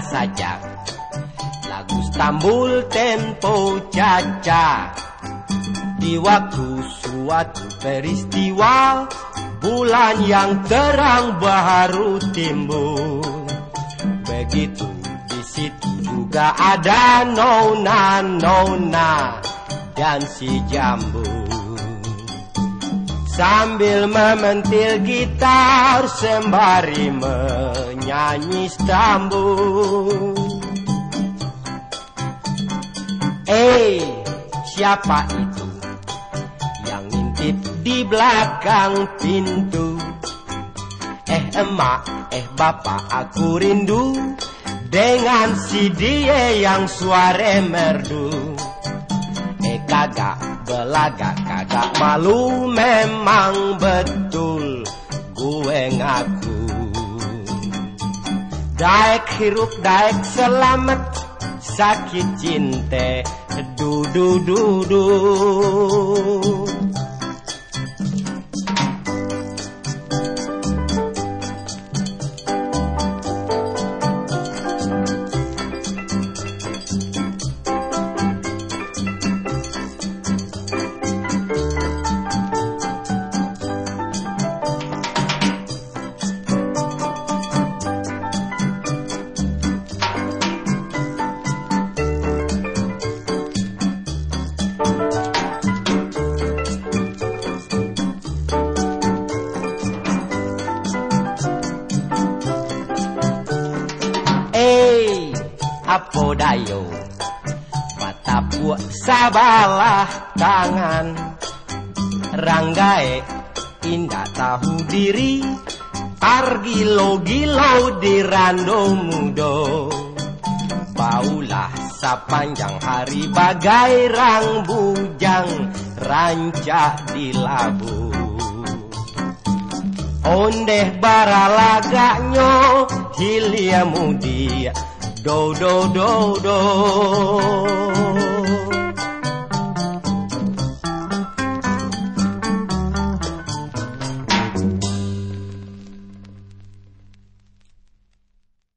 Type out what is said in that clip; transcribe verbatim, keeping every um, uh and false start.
saja. Lagu Stambul tempo caca. Di waktu suatu peristiwa, bulan yang terang baru timbul. Begitu di situ juga ada nona-nona dan si Jambu. Sambil mementil gitar sembari menyanyi Stambul. Eh, siapa itu yang ngintip di belakang pintu? Eh emak, eh bapak, aku rindu dengan si dia yang suara merdu. Eh kagak belaga, kagak malu, memang betul gue ngaku. Daek hirup, daek selamat, sakit cinta, du du du du. Apo dayo mata buat sabalah tangan, ranggae indah tahu diri, argilo-gilo di rando mudo. Baulah sepanjang hari bagai rang bujang rancak di labu. Ondeh baralagaknyo hilia mudi do do do do.